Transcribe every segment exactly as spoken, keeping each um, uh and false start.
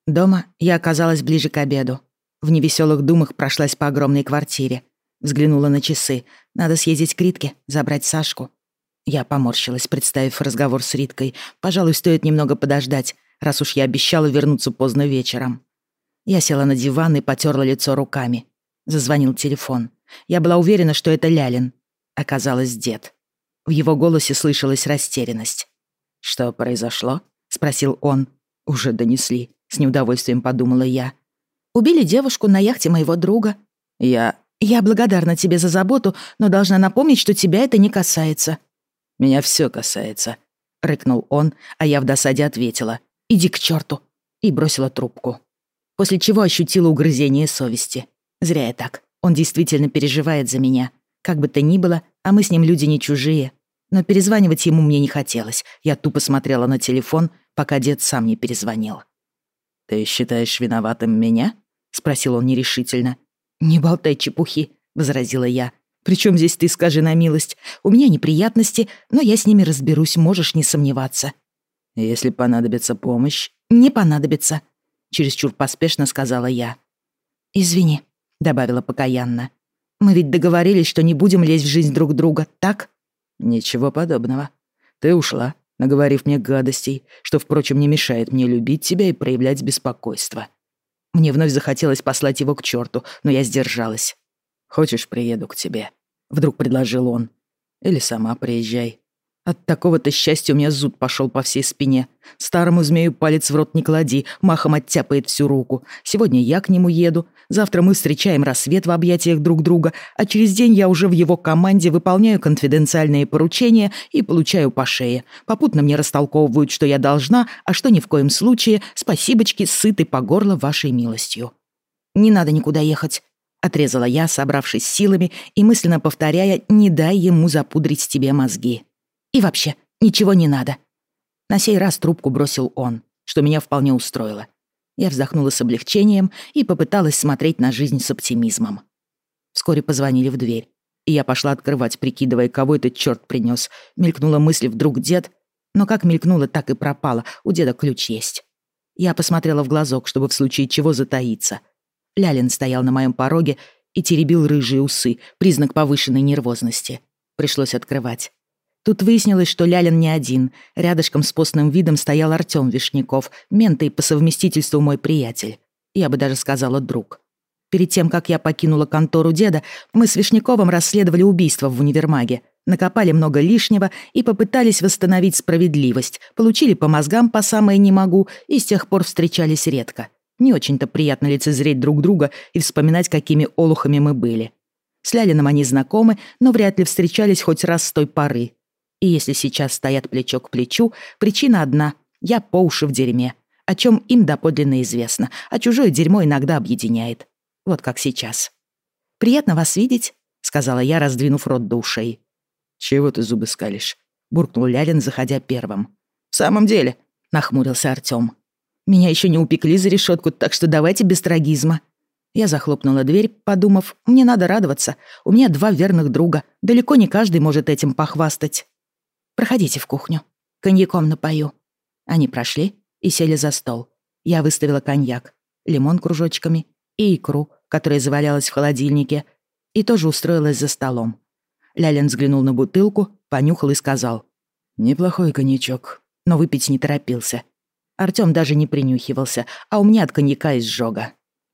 Дома я оказалась ближе к обеду. В невеселых думах прошлась по огромной квартире. Взглянула на часы. Надо съездить к Ритке, забрать Сашку. Я поморщилась, представив разговор с Риткой. Пожалуй, стоит немного подождать, раз уж я обещала вернуться поздно вечером. Я села на диван и потёрла лицо руками. Зазвонил телефон. Я была уверена, что это Лялин. Оказалось, дед. В его голосе слышалась растерянность. «Что произошло?» — спросил он. «Уже донесли», — с неудовольствием подумала я. «Убили девушку на яхте моего друга. Я... Я благодарна тебе за заботу, но должна напомнить, что тебя это не касается». «Меня всё касается», — рыкнул он, а я в досаде ответила. «Иди к чёрту», и бросила трубку. После чего ощутила угрызение совести. Зря я так. Он действительно переживает за меня. Как бы то ни было, а мы с ним люди не чужие. Но перезванивать ему мне не хотелось. Я тупо смотрела на телефон, пока дед сам не перезвонил. «Ты считаешь виноватым меня?» — спросил он нерешительно. «Не болтай чепухи», — возразила я. «Причём здесь ты, скажи на милость? У меня неприятности, но я с ними разберусь, можешь не сомневаться». «Если понадобится помощь...» «Не понадобится», — чересчур поспешно сказала я. «Извини», — добавила покаянно. «Мы ведь договорились, что не будем лезть в жизнь друг друга, так?» «Ничего подобного. Ты ушла, наговорив мне гадостей, что, впрочем, не мешает мне любить тебя и проявлять беспокойство». Мне вновь захотелось послать его к черту, но я сдержалась. «Хочешь, приеду к тебе?» — вдруг предложил он. «Или сама приезжай». От такого-то счастья у меня зуд пошел по всей спине. Старому змею палец в рот не клади, махом оттяпает всю руку. Сегодня я к нему еду, завтра мы встречаем рассвет в объятиях друг друга, а через день я уже в его команде выполняю конфиденциальные поручения и получаю по шее. Попутно мне растолковывают, что я должна, а что ни в коем случае, спасибочки, сыты по горло вашей милостью. «Не надо никуда ехать», — отрезала я, собравшись силами и мысленно повторяя «не дай ему запудрить тебе мозги». И вообще, ничего не надо. На сей раз трубку бросил он, что меня вполне устроило. Я вздохнула с облегчением и попыталась смотреть на жизнь с оптимизмом. Вскоре позвонили в дверь, и я пошла открывать, прикидывая, кого этот чёрт принёс. Мелькнула мысль, вдруг дед, но как мелькнула, так и пропала, у деда ключ есть. Я посмотрела в глазок, чтобы в случае чего затаиться. Лялин стоял на моем пороге и теребил рыжие усы, признак повышенной нервозности. Пришлось открывать. Тут выяснилось, что Лялин не один. Рядышком с постным видом стоял Артём Вишняков, мент и по совместительству мой приятель. Я бы даже сказала, друг. Перед тем, как я покинула контору деда, мы с Вишняковым расследовали убийство в универмаге, накопали много лишнего и попытались восстановить справедливость, получили по мозгам по самое не могу и с тех пор встречались редко. Не очень-то приятно лицезреть друг друга и вспоминать, какими олухами мы были. С Лялиным они знакомы, но вряд ли встречались хоть раз с той поры. И если сейчас стоят плечо к плечу, причина одна — я по уши в дерьме, о чем им доподлинно известно, а чужое дерьмо иногда объединяет. Вот как сейчас. «Приятно вас видеть», — сказала я, раздвинув рот до ушей. «Чего ты зубы скалишь?» — буркнул Лялин, заходя первым. «В самом деле», — нахмурился Артём. «Меня еще не упекли за решетку, так что давайте без трагизма». Я захлопнула дверь, подумав, мне надо радоваться. У меня два верных друга. Далеко не каждый может этим похвастать. «Проходите в кухню. Коньяком напою». Они прошли и сели за стол. Я выставила коньяк, лимон кружочками и икру, которая завалялась в холодильнике, и тоже устроилась за столом. Лялин взглянул на бутылку, понюхал и сказал: «Неплохой коньячок», но выпить не торопился. Артём даже не принюхивался, а у меня от коньяка изжога.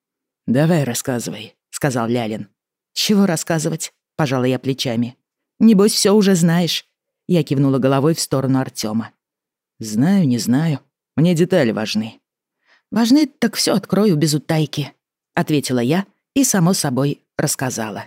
«Давай рассказывай», — сказал Лялин. «Чего рассказывать?» — пожала я плечами. «Небось, всё уже знаешь». Я кивнула головой в сторону Артёма. «Знаю, не знаю. Мне детали важны». «Важны, так всё открою без утайки», — ответила я и, само собой, рассказала.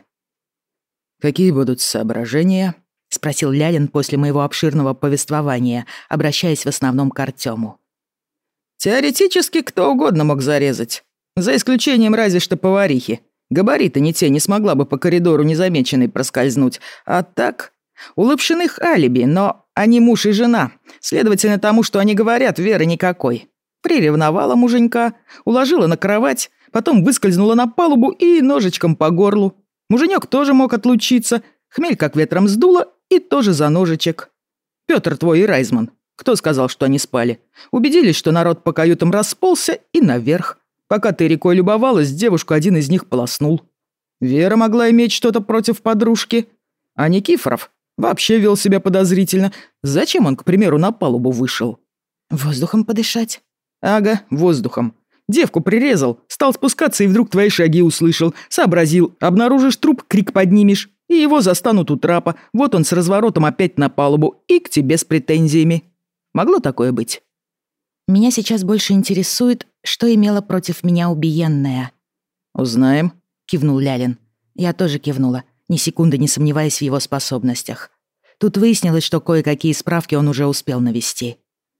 «Какие будут соображения?» — спросил Лялин после моего обширного повествования, обращаясь в основном к Артёму. «Теоретически кто угодно мог зарезать. За исключением разве что поварихи. Габариты не те, не смогла бы по коридору незамеченной проскользнуть. А так, у Лапшиных алиби, но они муж и жена. Следовательно, тому, что они говорят, веры никакой. Приревновала муженька, уложила на кровать, потом выскользнула на палубу и ножичком по горлу. Муженек тоже мог отлучиться, хмель как ветром сдуло и тоже за ножичек. Пётр твой и Райзман. Кто сказал, что они спали? Убедились, что народ по каютам расползся, и наверх. Пока ты рекой любовалась, девушку один из них полоснул. Вера могла иметь что-то против подружки. А Никифоров вообще вел себя подозрительно. Зачем он, к примеру, на палубу вышел? Воздухом подышать? Ага, воздухом. Девку прирезал, стал спускаться и вдруг твои шаги услышал. Сообразил, обнаружишь труп, крик поднимешь. И его застанут у трапа. Вот он с разворотом опять на палубу и к тебе с претензиями. Могло такое быть? Меня сейчас больше интересует, что имела против меня убиенная. Узнаем, кивнул Лялин. Я тоже кивнула, ни секунды не сомневаясь в его способностях. Тут выяснилось, что кое-какие справки он уже успел навести.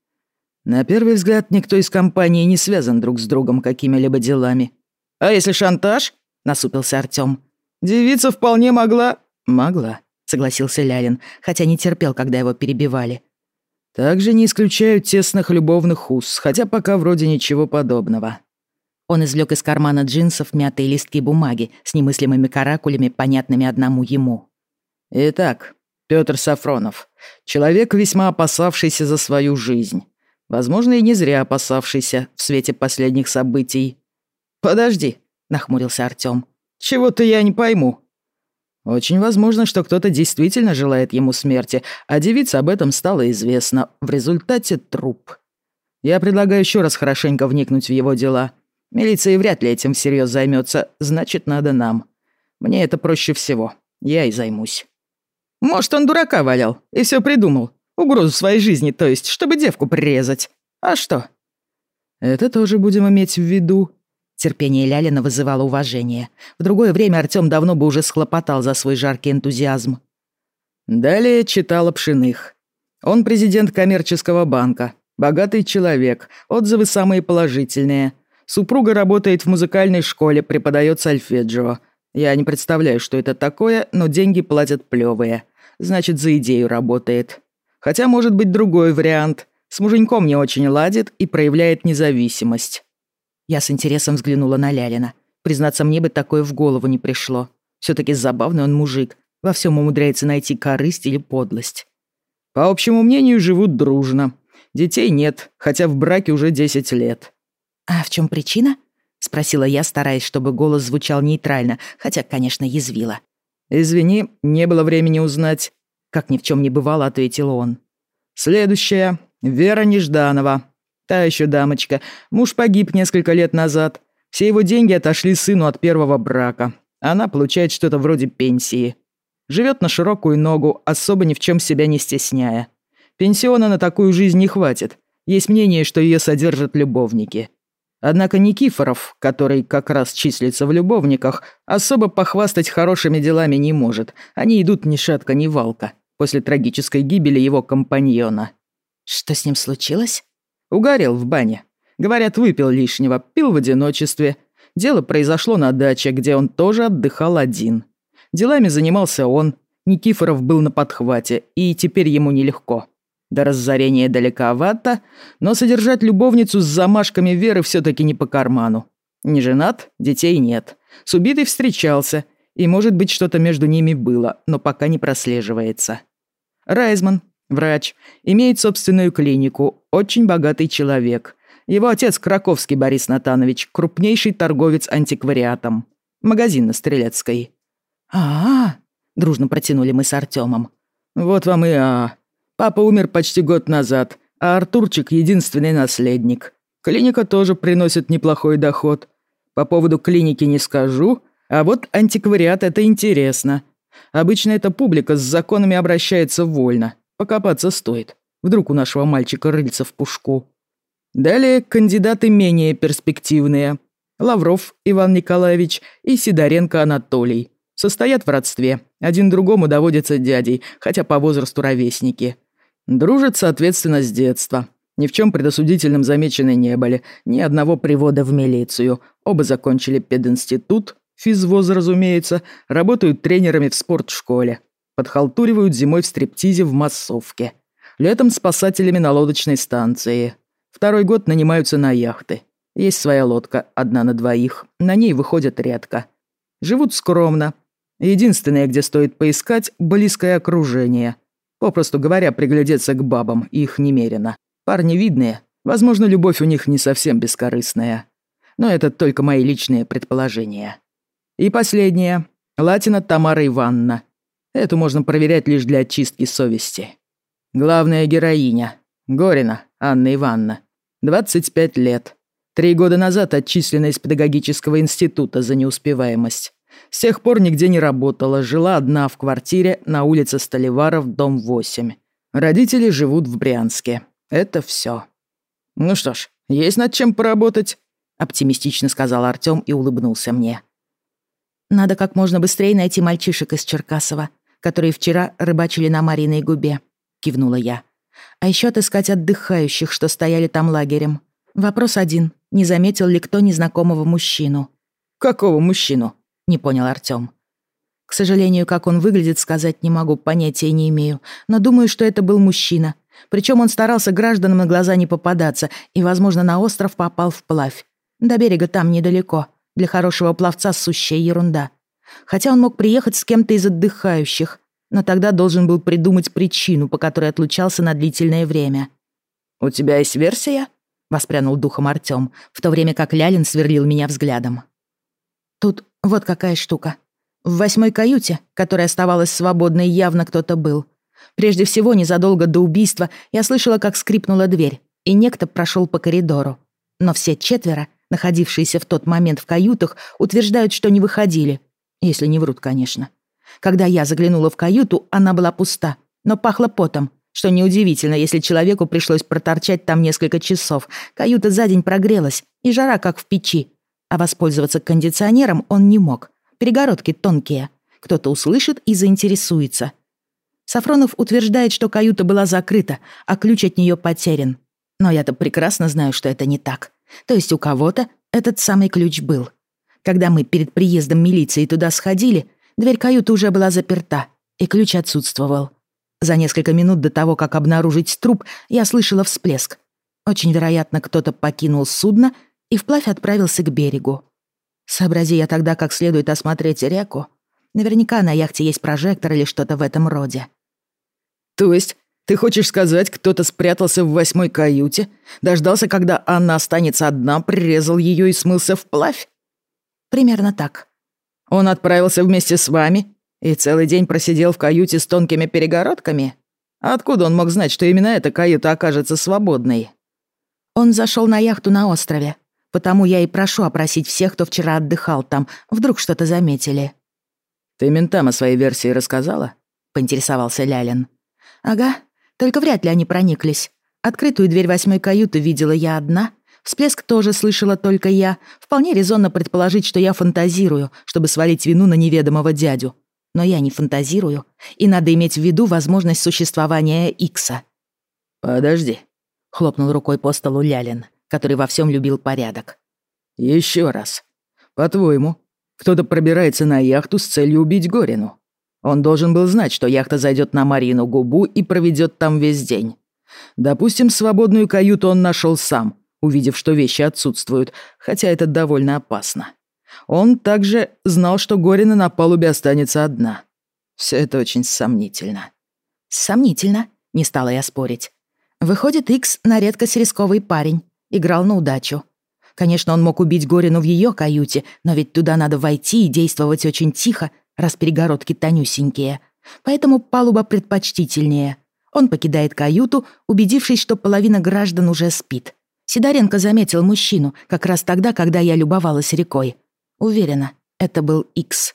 На первый взгляд, никто из компании не связан друг с другом какими-либо делами. А если шантаж? Насупился Артём. Девица вполне могла... Могла, согласился Лялин, хотя не терпел, когда его перебивали. Также не исключают тесных любовных уз, хотя пока вроде ничего подобного. Он извлек из кармана джинсов мятые листки бумаги с немыслимыми каракулями, понятными одному ему. Итак, Пётр Сафронов. Человек, весьма опасавшийся за свою жизнь. Возможно, и не зря опасавшийся в свете последних событий. «Подожди», — нахмурился Артём. «Чего-то я не пойму». Очень возможно, что кто-то действительно желает ему смерти, а девице об этом стало известно. В результате труп. Я предлагаю еще раз хорошенько вникнуть в его дела. Милиция вряд ли этим всерьез займется, значит, надо нам. Мне это проще всего. Я и займусь. Может, он дурака валял и все придумал. Угрозу своей жизни, то есть, чтобы девку прирезать. А что? Это тоже будем иметь в виду. Терпение Лялина вызывало уважение. В другое время Артём давно бы уже схлопотал за свой жаркий энтузиазм. Далее читал Пшиных. Он президент коммерческого банка. Богатый человек. Отзывы самые положительные. Супруга работает в музыкальной школе, преподает сольфеджио. Я не представляю, что это такое, но деньги платят плевые. Значит, за идею работает. Хотя может быть другой вариант. С муженьком не очень ладит и проявляет независимость. Я с интересом взглянула на Лялина. Признаться, мне бы такое в голову не пришло. Все-таки забавный он мужик. Во всем умудряется найти корысть или подлость. По общему мнению, живут дружно. Детей нет, хотя в браке уже десять лет. «А в чем причина?» — спросила я, стараясь, чтобы голос звучал нейтрально, хотя, конечно, язвила. «Извини, не было времени узнать». Как ни в чем не бывало, ответил он. «Следующая. Вера Нежданова. Та еще дамочка. Муж погиб несколько лет назад. Все его деньги отошли сыну от первого брака. Она получает что-то вроде пенсии. Живет на широкую ногу, особо ни в чем себя не стесняя. Пенсиона на такую жизнь не хватит. Есть мнение, что ее содержат любовники. Однако Никифоров, который как раз числится в любовниках, особо похвастать хорошими делами не может. Они идут ни шатка, ни валка после трагической гибели его компаньона». «Что с ним случилось?» «Угорел в бане. Говорят, выпил лишнего, пил в одиночестве. Дело произошло на даче, где он тоже отдыхал один. Делами занимался он. Никифоров был на подхвате, и теперь ему нелегко. До разорения далековато, но содержать любовницу с замашками Веры все-таки не по карману. Не женат, детей нет. С убитой встречался, и, может быть, что-то между ними было, но пока не прослеживается. Райзман, врач, имеет собственную клинику, очень богатый человек. Его отец Краковский Борис Натанович, крупнейший торговец антиквариатом. Магазин на Стрелецкой». «А-а-а», дружно протянули мы с Артемом. «Вот вам и а Папа умер почти год назад, а Артурчик — единственный наследник. Клиника тоже приносит неплохой доход. По поводу клиники не скажу, а вот антиквариат — это интересно. Обычно эта публика с законами обращается вольно. Покопаться стоит. Вдруг у нашего мальчика рыльца в пушку. Далее кандидаты менее перспективные. Лавров Иван Николаевич и Сидоренко Анатолий. Состоят в родстве. Один другому доводится дядей, хотя по возрасту ровесники. Дружат, соответственно, с детства. Ни в чем предосудительном замечены не были. Ни одного привода в милицию. Оба закончили пединститут, физвоз, разумеется, работают тренерами в спортшколе. Подхалтуривают зимой в стриптизе в массовке. Летом спасателями на лодочной станции. Второй год нанимаются на яхты. Есть своя лодка, одна на двоих. На ней выходят редко. Живут скромно. Единственное, где стоит поискать, близкое окружение. Попросту говоря, приглядеться к бабам, их немерено. Парни видные, возможно, любовь у них не совсем бескорыстная. Но это только мои личные предположения. И последнее. Латина Тамара Ивановна. Эту можно проверять лишь для очистки совести. Главная героиня. Горина Анна Ивановна. двадцать пять лет. Три года назад отчислена из педагогического института за неуспеваемость. С тех пор нигде не работала, жила одна в квартире на улице Столиваров, дом восемь. Родители живут в Брянске. Это все. Ну что ж, есть над чем поработать, оптимистично сказал Артём и улыбнулся мне. Надо как можно быстрее найти мальчишек из Черкасова, которые вчера рыбачили на Мариной губе, кивнула я. А еще отыскать отдыхающих, что стояли там лагерем. Вопрос один. Не заметил ли кто незнакомого мужчину? Какого мужчину? Не понял Артём. К сожалению, как он выглядит, сказать не могу, понятия не имею. Но думаю, что это был мужчина. Причем он старался гражданам на глаза не попадаться и, возможно, на остров попал вплавь. До берега там недалеко. Для хорошего пловца сущая ерунда. Хотя он мог приехать с кем-то из отдыхающих, но тогда должен был придумать причину, по которой отлучался на длительное время. «У тебя есть версия?» — воспрянул духом Артём, в то время как Лялин сверлил меня взглядом. «Тут вот какая штука. В восьмой каюте, которая оставалась свободной, явно кто-то был. Прежде всего, незадолго до убийства я слышала, как скрипнула дверь, и некто прошел по коридору. Но все четверо, находившиеся в тот момент в каютах, утверждают, что не выходили. Если не врут, конечно. Когда я заглянула в каюту, она была пуста, но пахла потом, что неудивительно, если человеку пришлось проторчать там несколько часов. Каюта за день прогрелась, и жара как в печи. А воспользоваться кондиционером он не мог. Перегородки тонкие. Кто-то услышит и заинтересуется. Сафронов утверждает, что каюта была закрыта, а ключ от нее потерян. Но я-то прекрасно знаю, что это не так. То есть у кого-то этот самый ключ был. Когда мы перед приездом милиции туда сходили, дверь каюты уже была заперта, и ключ отсутствовал. За несколько минут до того, как обнаружить труп, я слышала всплеск. Очень вероятно, кто-то покинул судно и вплавь отправился к берегу. Сообрази я тогда как следует осмотреть реку, наверняка на яхте есть прожектор или что-то в этом роде. То есть ты хочешь сказать, кто-то спрятался в восьмой каюте, дождался, когда Анна останется одна, прирезал ее и смылся вплавь? Примерно так. Он отправился вместе с вами и целый день просидел в каюте с тонкими перегородками? А откуда он мог знать, что именно эта каюта окажется свободной? Он зашел на яхту на острове, потому я и прошу опросить всех, кто вчера отдыхал там, вдруг что-то заметили. Ты ментам о своей версии рассказала? Поинтересовался Лялин. Ага, только вряд ли они прониклись. Открытую дверь восьмой каюты видела я одна. Всплеск тоже слышала только я. Вполне резонно предположить, что я фантазирую, чтобы свалить вину на неведомого дядю. Но я не фантазирую, и надо иметь в виду возможность существования Икса. «Подожди», — хлопнул рукой по столу Лялин, который во всем любил порядок. «Еще раз. По-твоему, кто-то пробирается на яхту с целью убить Горину? Он должен был знать, что яхта зайдет на Марину губу и проведет там весь день. Допустим, свободную каюту он нашел сам, увидев, что вещи отсутствуют, хотя это довольно опасно. Он также знал, что Горина на палубе останется одна. Все это очень сомнительно». «Сомнительно», — не стала я спорить. Выходит, Икс на редкость рисковый парень, играл на удачу. Конечно, он мог убить Горину в ее каюте, но ведь туда надо войти и действовать очень тихо, раз перегородки тонюсенькие. Поэтому палуба предпочтительнее. Он покидает каюту, убедившись, что половина граждан уже спит. Сидоренко заметил мужчину как раз тогда, когда я любовалась рекой. Уверена, это был Икс.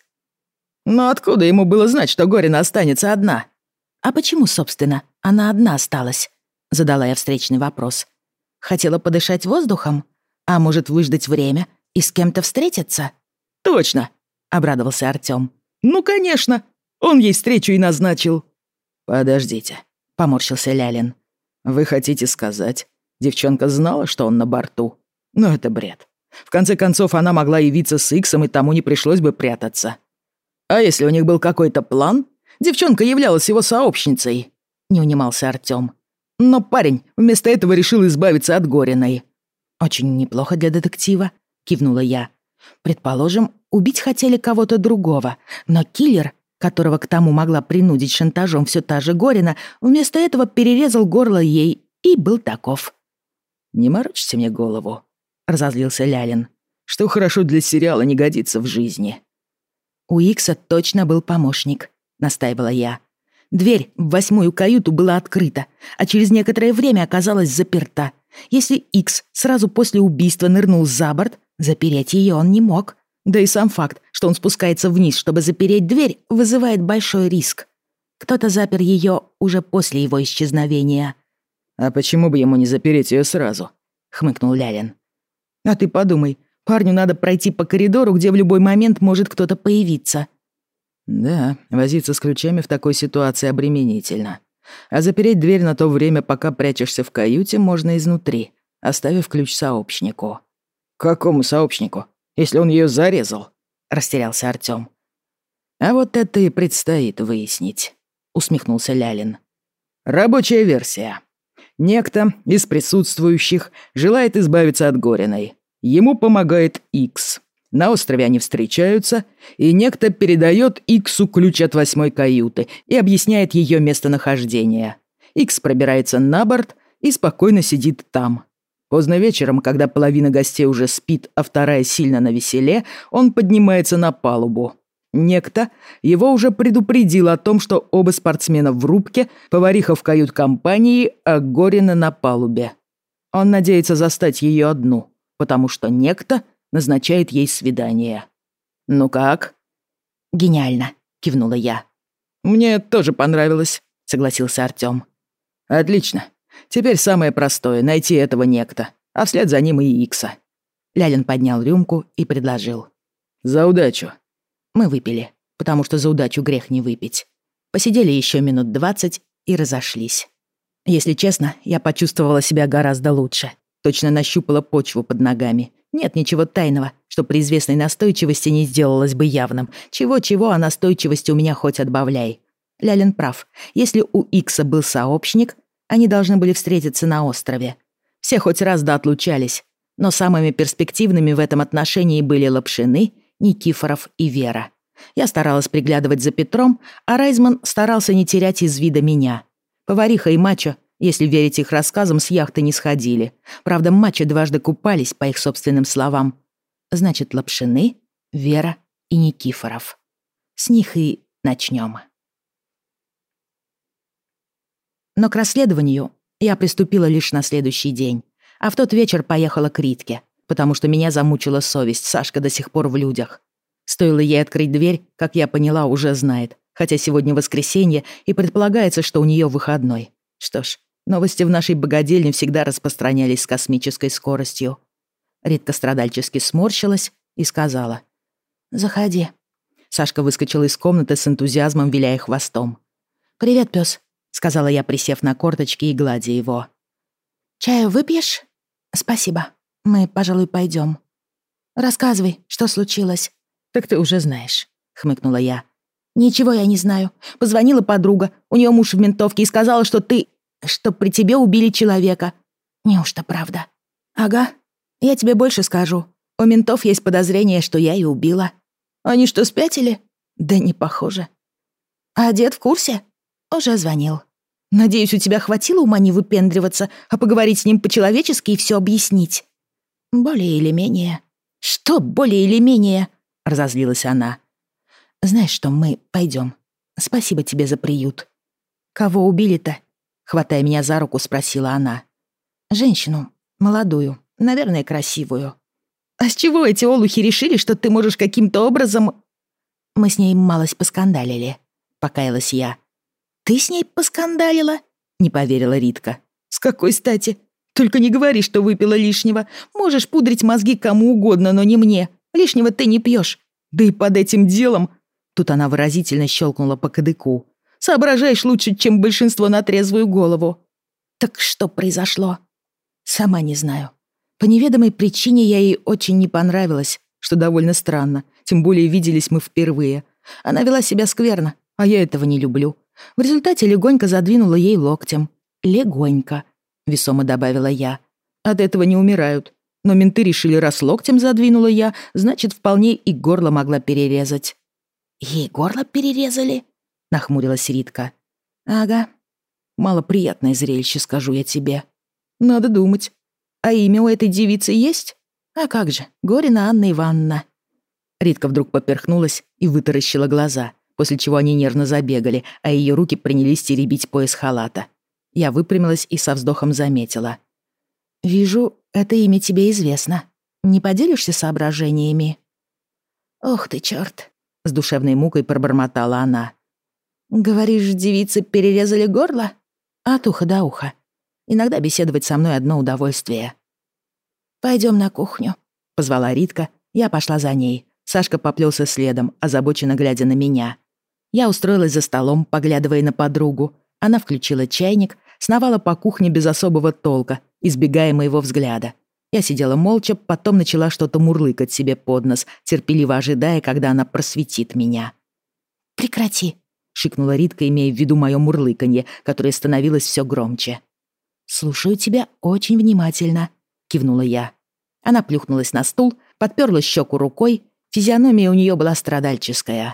«Но откуда ему было знать, что Горина останется одна?» «А почему, собственно, она одна осталась?» — задала я встречный вопрос. «Хотела подышать воздухом? А может, выждать время и с кем-то встретиться?» «Точно!» — обрадовался Артём. «Ну, конечно! Он ей встречу и назначил!» «Подождите», — поморщился Лялин. «Вы хотите сказать, девчонка знала, что он на борту? Но это бред. В конце концов, она могла явиться с Иксом, и тому не пришлось бы прятаться. А если у них был какой-то план? Девчонка являлась его сообщницей», — не унимался Артём. «Но парень вместо этого решил избавиться от Гориной». «Очень неплохо для детектива», — кивнула я. «Предположим, убить хотели кого-то другого, но киллер которого к тому могла принудить шантажом все та же Горина, вместо этого перерезал горло ей и был таков. «Не морочьте мне голову», — разозлился Лялин. «Что хорошо для сериала, не годится в жизни». «У Икса точно был помощник», — настаивала я. Дверь в восьмую каюту была открыта, а через некоторое время оказалась заперта. Если Икс сразу после убийства нырнул за борт, запереть ее он не мог. Да и сам факт, что он спускается вниз, чтобы запереть дверь, вызывает большой риск. Кто-то запер ее уже после его исчезновения. «А почему бы ему не запереть ее сразу?» — хмыкнул Лялин. «А ты подумай, парню надо пройти по коридору, где в любой момент может кто-то появиться». «Да, возиться с ключами в такой ситуации обременительно. А запереть дверь на то время, пока прячешься в каюте, можно изнутри, оставив ключ сообщнику». «Какому сообщнику, если он ее зарезал?» — растерялся Артём. «А вот это и предстоит выяснить», — усмехнулся Лялин. «Рабочая версия. Некто из присутствующих желает избавиться от Гориной. Ему помогает Икс. На острове они встречаются, и некто передает Иксу ключ от восьмой каюты и объясняет ее местонахождение. Икс пробирается на борт и спокойно сидит там. Поздно вечером, когда половина гостей уже спит, а вторая сильно навеселе, он поднимается на палубу. Некто его уже предупредил о том, что оба спортсмена в рубке, повариха в кают-компании, а Горина на палубе. Он надеется застать ее одну, потому что некто назначает ей свидание. «Ну как?» «Гениально», — кивнула я. «Мне тоже понравилось», — согласился Артём. «Отлично. Теперь самое простое — найти этого некто, а вслед за ним и Икса». Лялин поднял рюмку и предложил. «За удачу». Мы выпили, потому что за удачу грех не выпить. Посидели еще минут двадцать и разошлись. Если честно, я почувствовала себя гораздо лучше. Точно нащупала почву под ногами. Нет ничего тайного, что при известной настойчивости не сделалось бы явным. Чего-чего, а настойчивости у меня хоть отбавляй. Лялин прав. Если у Икса был сообщник, они должны были встретиться на острове. Все хоть раз да отлучались, но самыми перспективными в этом отношении были Лапшины, Никифоров и Вера. Я старалась приглядывать за Петром, а Райзман старался не терять из вида меня. Повариха и Мачо, если верить их рассказам, с яхты не сходили. Правда, Мачо дважды купались, по их собственным словам. Значит, Лапшины, Вера и Никифоров. С них и начнем. Но к расследованию я приступила лишь на следующий день, а в тот вечер поехала к Ритке, потому что меня замучила совесть, Сашка до сих пор в людях. Стоило ей открыть дверь, как я поняла, уже знает, хотя сегодня воскресенье и предполагается, что у нее выходной. Что ж, новости в нашей богадельне всегда распространялись с космической скоростью. Ритка страдальчески сморщилась и сказала: «Заходи». Сашка выскочила из комнаты с энтузиазмом, виляя хвостом. «Привет, пёс», — сказала я, присев на корточки и гладя его. «Чаю выпьешь?» «Спасибо. Мы, пожалуй, пойдем. Рассказывай, что случилось?» «Так ты уже знаешь», — хмыкнула я. «Ничего я не знаю. Позвонила подруга, у нее муж в ментовке, и сказала, что ты... что при тебе убили человека». «Неужто правда?» «Ага. Я тебе больше скажу. У ментов есть подозрение, что я и убила». «Они что, спятили?» «Да не похоже». «А дед в курсе?» «Уже звонил». «Надеюсь, у тебя хватило ума не выпендриваться, а поговорить с ним по-человечески и все объяснить?» «Более или менее». «Что более или менее?» — разозлилась она. «Знаешь что, мы пойдем. Спасибо тебе за приют». «Кого убили-то?» — хватая меня за руку, спросила она. «Женщину. Молодую. Наверное, красивую». «А с чего эти олухи решили, что ты можешь каким-то образом...» «Мы с ней малость поскандалили», — покаялась я. «Ты с ней поскандалила?» — не поверила Ритка. «С какой стати? Только не говори, что выпила лишнего. Можешь пудрить мозги кому угодно, но не мне. Лишнего ты не пьешь. Да и под этим делом...» Тут она выразительно щелкнула по кадыку. «Соображаешь лучше, чем большинство на трезвую голову». «Так что произошло?» «Сама не знаю. По неведомой причине я ей очень не понравилась, что довольно странно. Тем более виделись мы впервые. Она вела себя скверно, а я этого не люблю. В результате легонько задвинула ей локтем. Легонько», — весомо добавила я. «От этого не умирают. Но менты решили, раз локтем задвинула я, значит, вполне и горло могла перерезать». Ей горло перерезали?» — нахмурилась Ритка. «Ага. Малоприятное зрелище, скажу я тебе. Надо думать. А имя у этой девицы есть? А как же, Горина Анна Ивановна». Ритка вдруг поперхнулась и вытаращила глаза, после чего они нервно забегали, а ее руки принялись теребить пояс халата. Я выпрямилась и со вздохом заметила. «Вижу, это имя тебе известно. Не поделишься соображениями?» «Ох ты, чёрт!» — с душевной мукой пробормотала она. «Говоришь, девицы перерезали горло? От уха до уха. Иногда беседовать со мной одно удовольствие». «Пойдём на кухню», — позвала Ритка. Я пошла за ней. Сашка поплёлся следом, озабоченно глядя на меня. Я устроилась за столом, поглядывая на подругу. Она включила чайник, сновала по кухне без особого толка, избегая моего взгляда. Я сидела молча, потом начала что-то мурлыкать себе под нос, терпеливо ожидая, когда она просветит меня. «Прекрати», — шикнула Ритка, имея в виду моё мурлыканье, которое становилось всё громче. «Слушаю тебя очень внимательно», — кивнула я. Она плюхнулась на стул, подпёрла щеку рукой, физиономия у неё была страдальческая.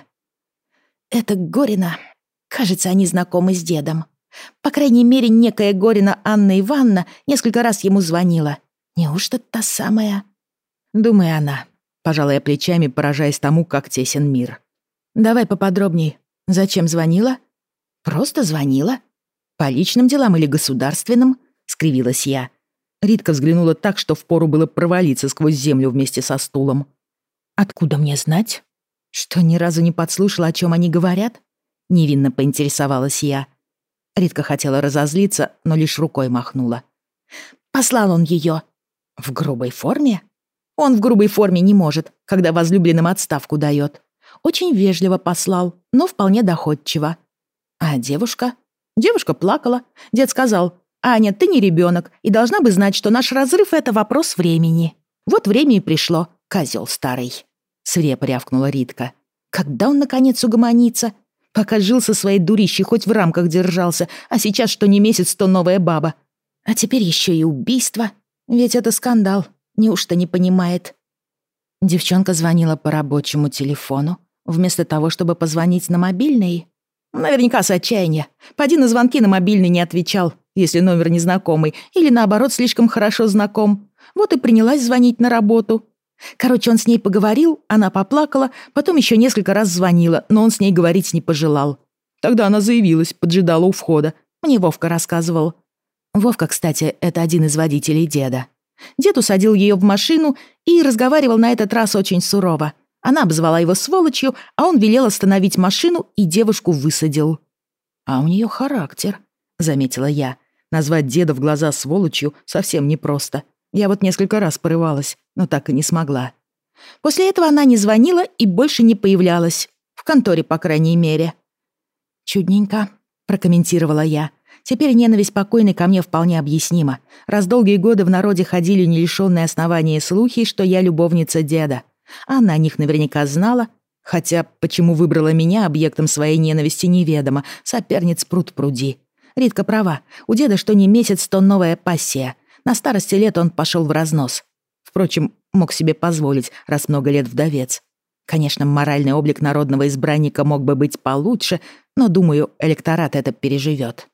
«Это Горина. Кажется, они знакомы с дедом. По крайней мере, некая Горина Анна Ивановна несколько раз ему звонила. Неужто та самая?» «Думаю, она», — пожала я плечами, поражаясь тому, как тесен мир. «Давай поподробней. Зачем звонила?» «Просто звонила. По личным делам или государственным?» — скривилась я. Ритка взглянула так, что впору было провалиться сквозь землю вместе со стулом. «Откуда мне знать? Что, ни разу не подслушала, о чем они говорят?» Невинно поинтересовалась я. Ритка хотела разозлиться, но лишь рукой махнула. «Послал он ее. В грубой форме? Он в грубой форме не может, когда возлюбленным отставку дает. Очень вежливо послал, но вполне доходчиво. А девушка? Девушка плакала. Дед сказал: «Аня, ты не ребенок и должна бы знать, что наш разрыв — это вопрос времени». Вот время и пришло, козел старый. Свирепо рявкнула Ритка. Когда он, наконец, угомонится? Пока жил со своей дурищей, хоть в рамках держался, а сейчас что ни месяц, то новая баба. А теперь еще и убийство. Ведь это скандал. Неужто не понимает? Девчонка звонила по рабочему телефону, вместо того, чтобы позвонить на мобильный. Наверняка с отчаяния. Поди на звонки на мобильный не отвечал, если номер незнакомый, или наоборот слишком хорошо знаком. Вот и принялась звонить на работу. Короче, он с ней поговорил, она поплакала, потом еще несколько раз звонила, но он с ней говорить не пожелал. Тогда она заявилась, поджидала у входа. Мне Вовка рассказывал. Вовка, кстати, это один из водителей деда. Дед усадил ее в машину и разговаривал на этот раз очень сурово. Она обозвала его сволочью, а он велел остановить машину и девушку высадил. «А у нее характер», — заметила я. Назвать деда в глаза сволочью совсем непросто. Я вот несколько раз порывалась, но так и не смогла. После этого она не звонила и больше не появлялась. В конторе, по крайней мере. «Чудненько», — прокомментировала я. Теперь ненависть покойной ко мне вполне объяснима, раз долгие годы в народе ходили не лишённые основания слухи, что я любовница деда. Она о них наверняка знала, хотя почему выбрала меня объектом своей ненависти неведомо, соперниц пруд пруди. Ритка права, у деда что ни месяц, то новая пассия. На старости лет он пошел в разнос. Впрочем, мог себе позволить, раз много лет вдовец. Конечно, моральный облик народного избранника мог бы быть получше, но, думаю, электорат это переживет.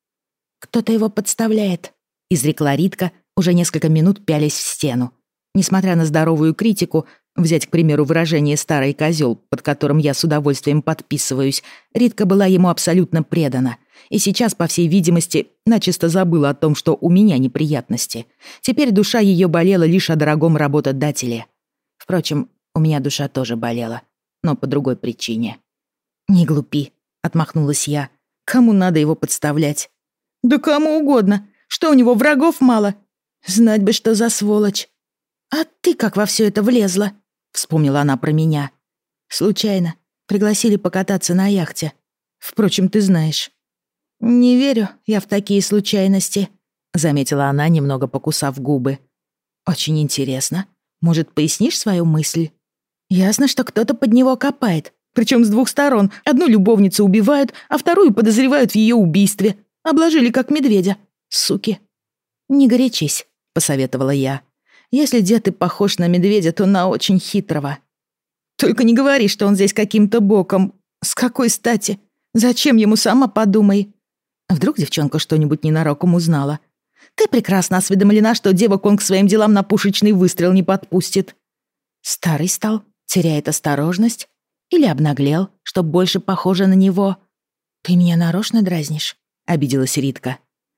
«Кто-то его подставляет», — изрекла Ритка, уже несколько минут пялясь в стену. Несмотря на здоровую критику, взять, к примеру, выражение «старый козёл», под которым я с удовольствием подписываюсь, Ритка была ему абсолютно предана. И сейчас, по всей видимости, начисто забыла о том, что у меня неприятности. Теперь душа ее болела лишь о дорогом работодателе. Впрочем, у меня душа тоже болела, но по другой причине. «Не глупи», — отмахнулась я. «Кому надо его подставлять?» «Да кому угодно. Что, у него врагов мало? Знать бы, что за сволочь». «А ты как во все это влезла?» — вспомнила она про меня. «Случайно. Пригласили покататься на яхте. Впрочем, ты знаешь». «Не верю я в такие случайности», — заметила она, немного покусав губы. «Очень интересно. Может, пояснишь свою мысль?» «Ясно, что кто-то под него копает. Причем с двух сторон. Одну любовницу убивают, а вторую подозревают в ее убийстве. Обложили как медведя. Суки». «Не горячись», — посоветовала я. «Если дед и похож на медведя, то на очень хитрого». Только не говори, что он здесь каким-то боком. С какой стати? Зачем ему, сама подумай. Вдруг девчонка что-нибудь ненароком узнала. Ты прекрасно осведомлена, что девок он к своим делам на пушечный выстрел не подпустит. Старый стал, теряет осторожность. Или обнаглел, чтоб больше похоже на него. Ты меня нарочно дразнишь? Обиделась Ритка.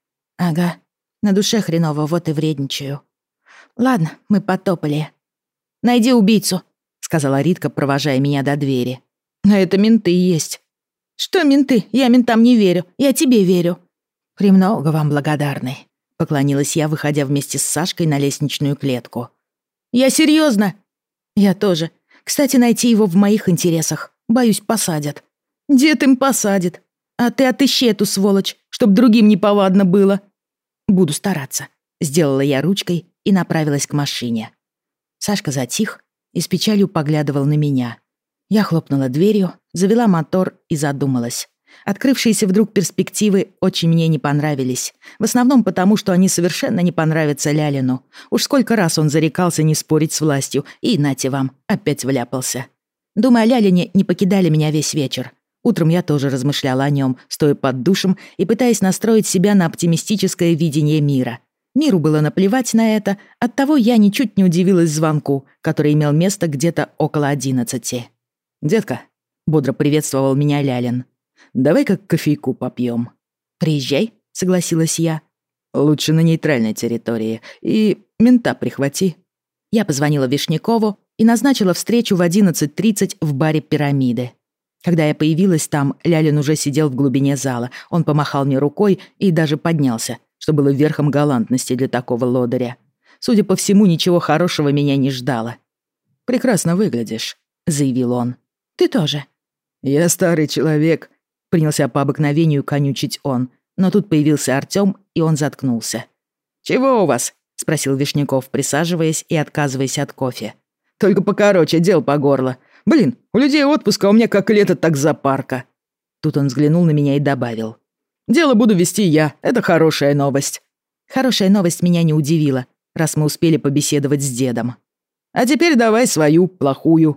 Ага, на душе хреново, вот и вредничаю. Ладно, мы потопали. Найди убийцу, сказала Ритка, провожая меня до двери. На это менты есть. Что менты? Я ментам не верю, я тебе верю. Премного вам благодарны, поклонилась я, выходя вместе с Сашкой на лестничную клетку. Я серьезно. Я тоже. Кстати, найти его в моих интересах. Боюсь, посадят. Дед им посадит. А ты отыщи эту сволочь, чтоб другим неповадно было. Буду стараться. Сделала я ручкой и направилась к машине. Сашка затих и с печалью поглядывал на меня. Я хлопнула дверью, завела мотор и задумалась. Открывшиеся вдруг перспективы очень мне не понравились. В основном потому, что они совершенно не понравятся Лялину. Уж сколько раз он зарекался не спорить с властью, и нате вам, опять вляпался. Думы о Лялине не покидали меня весь вечер. Утром я тоже размышляла о нем, стоя под душем и пытаясь настроить себя на оптимистическое видение мира. Миру было наплевать на это, оттого я ничуть не удивилась звонку, который имел место где-то около одиннадцати. «Детка», — бодро приветствовал меня Лялин, — «давай-ка кофейку попьем». «Приезжай», — согласилась я. «Лучше на нейтральной территории. И мента прихвати». Я позвонила Вишнякову и назначила встречу в одиннадцать тридцать в баре «Пирамиды». Когда я появилась там, Лялин уже сидел в глубине зала. Он помахал мне рукой и даже поднялся, что было верхом галантности для такого лодыря. Судя по всему, ничего хорошего меня не ждало. «Прекрасно выглядишь», — заявил он. «Ты тоже». «Я старый человек», — принялся по обыкновению конючить он. Но тут появился Артём, и он заткнулся. «Чего у вас?» — спросил Вишняков, присаживаясь и отказываясь от кофе. «Только покороче, дел по горло. Блин, у людей отпуск, а у меня как лето, так зоопарка». Тут он взглянул на меня и добавил. «Дело буду вести я, это хорошая новость». Хорошая новость меня не удивила, раз мы успели побеседовать с дедом. «А теперь давай свою, плохую».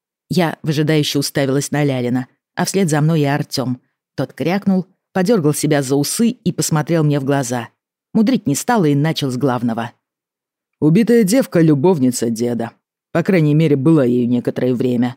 Я выжидающе уставилась на Лялина, а вслед за мной и Артём. Тот крякнул, подергал себя за усы и посмотрел мне в глаза. Мудрить не стал и начал с главного. «Убитая девка — любовница деда. По крайней мере, была ею некоторое время».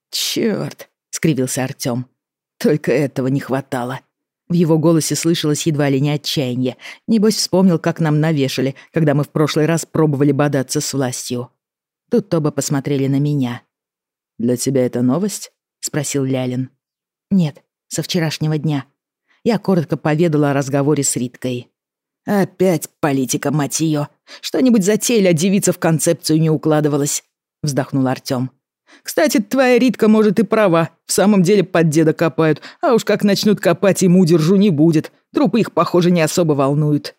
«Чёрт!» — скривился Артём. «Только этого не хватало». В его голосе слышалось едва ли не отчаяние. Небось, вспомнил, как нам навешали, когда мы в прошлый раз пробовали бодаться с властью. Тут оба посмотрели на меня. «Для тебя это новость?» — спросил Лялин. «Нет, со вчерашнего дня». Я коротко поведала о разговоре с Риткой. «Опять политика, мать её. Что-нибудь затеяли, а девица в концепцию не укладывалась», — вздохнул Артём. «Кстати, твоя Ритка, может, и права. В самом деле под деда копают, а уж как начнут копать, ему удержу не будет. Трупы их, похоже, не особо волнуют».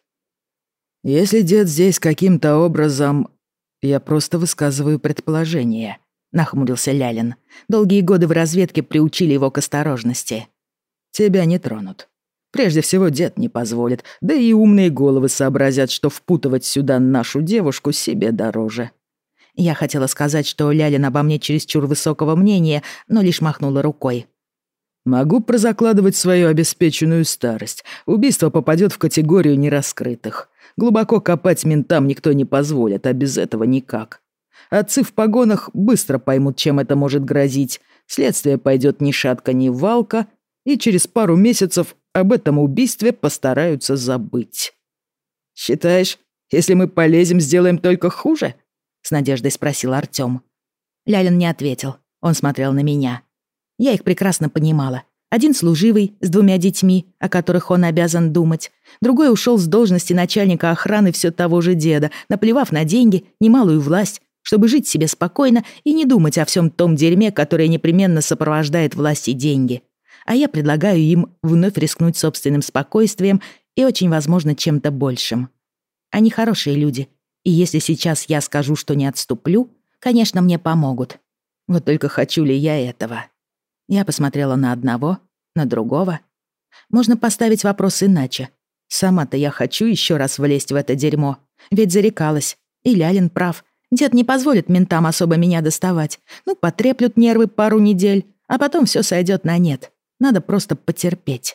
«Если дед здесь каким-то образом...» «Я просто высказываю предположение», — нахмурился Лялин. Долгие годы в разведке приучили его к осторожности. «Тебя не тронут. Прежде всего, дед не позволит, да и умные головы сообразят, что впутывать сюда нашу девушку себе дороже». Я хотела сказать, что Лялин обо мне чересчур высокого мнения, но лишь махнула рукой. «Могу прозакладывать свою обеспеченную старость. Убийство попадет в категорию нераскрытых. Глубоко копать ментам никто не позволит, а без этого никак. Отцы в погонах быстро поймут, чем это может грозить. Следствие пойдет ни шатка, ни валка, и через пару месяцев об этом убийстве постараются забыть». «Считаешь, если мы полезем, сделаем только хуже?» — с надеждой спросил Артём. Лялин не ответил. Он смотрел на меня. Я их прекрасно понимала. Один служивый, с двумя детьми, о которых он обязан думать. Другой ушел с должности начальника охраны все того же деда, наплевав на деньги, немалую власть, чтобы жить себе спокойно и не думать о всем том дерьме, которое непременно сопровождает власть и деньги. А я предлагаю им вновь рискнуть собственным спокойствием и очень возможно чем-то большим. Они хорошие люди, и если сейчас я скажу, что не отступлю, конечно, мне помогут. Вот только хочу ли я этого? Я посмотрела на одного, на другого. Можно поставить вопрос иначе. Сама-то я хочу еще раз влезть в это дерьмо, ведь зарекалась, и Лялин прав. Дед не позволит ментам особо меня доставать. Ну, потреплют нервы пару недель, а потом все сойдет на нет. Надо просто потерпеть.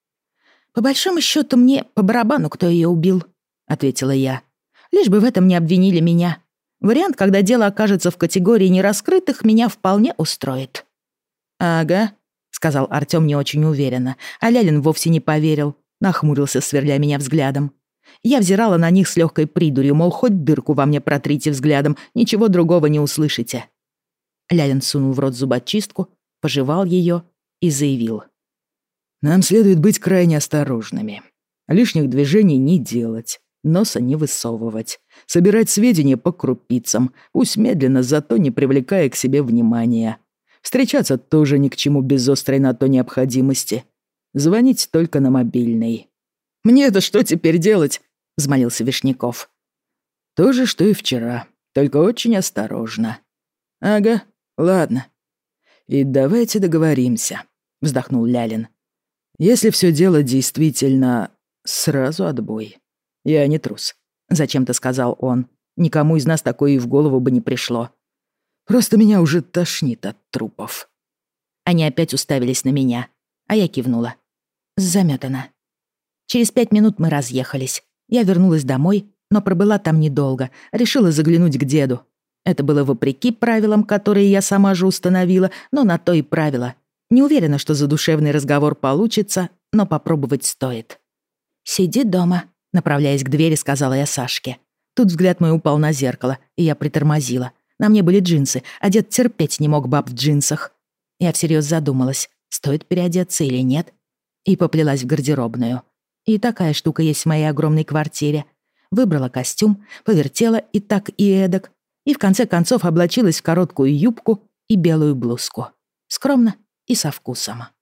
«По большому счету мне по барабану, кто ее убил», — ответила я. «Лишь бы в этом не обвинили меня. Вариант, когда дело окажется в категории нераскрытых, меня вполне устроит». «Ага», — сказал Артём не очень уверенно, а Лялин вовсе не поверил, нахмурился, сверля меня взглядом. Я взирала на них с легкой придурью, мол, хоть дырку во мне протрите взглядом, ничего другого не услышите. Лялин сунул в рот зубочистку, пожевал ее и заявил. «Нам следует быть крайне осторожными. Лишних движений не делать, носа не высовывать, собирать сведения по крупицам, пусть медленно, зато не привлекая к себе внимания. Встречаться тоже ни к чему без острой на то необходимости. Звонить только на мобильный». «Мне-то что теперь делать?» — взмолился Вишняков. «То же, что и вчера, только очень осторожно». «Ага, ладно. И давайте договоримся», — вздохнул Лялин. «Если все дело действительно... сразу отбой. Я не трус», — зачем-то сказал он. «Никому из нас такое и в голову бы не пришло. Просто меня уже тошнит от трупов». Они опять уставились на меня, а я кивнула. Замётано. Через пять минут мы разъехались. Я вернулась домой, но пробыла там недолго. Решила заглянуть к деду. Это было вопреки правилам, которые я сама же установила, но на то и правило. Не уверена, что задушевный разговор получится, но попробовать стоит. «Сиди дома», — направляясь к двери, сказала я Сашке. Тут взгляд мой упал на зеркало, и я притормозила. На мне были джинсы, а дед терпеть не мог баб в джинсах. Я всерьез задумалась, стоит переодеться или нет, и поплелась в гардеробную. И такая штука есть в моей огромной квартире. Выбрала костюм, повертела и так, и эдак, и в конце концов облачилась в короткую юбку и белую блузку. Скромно и со вкусом.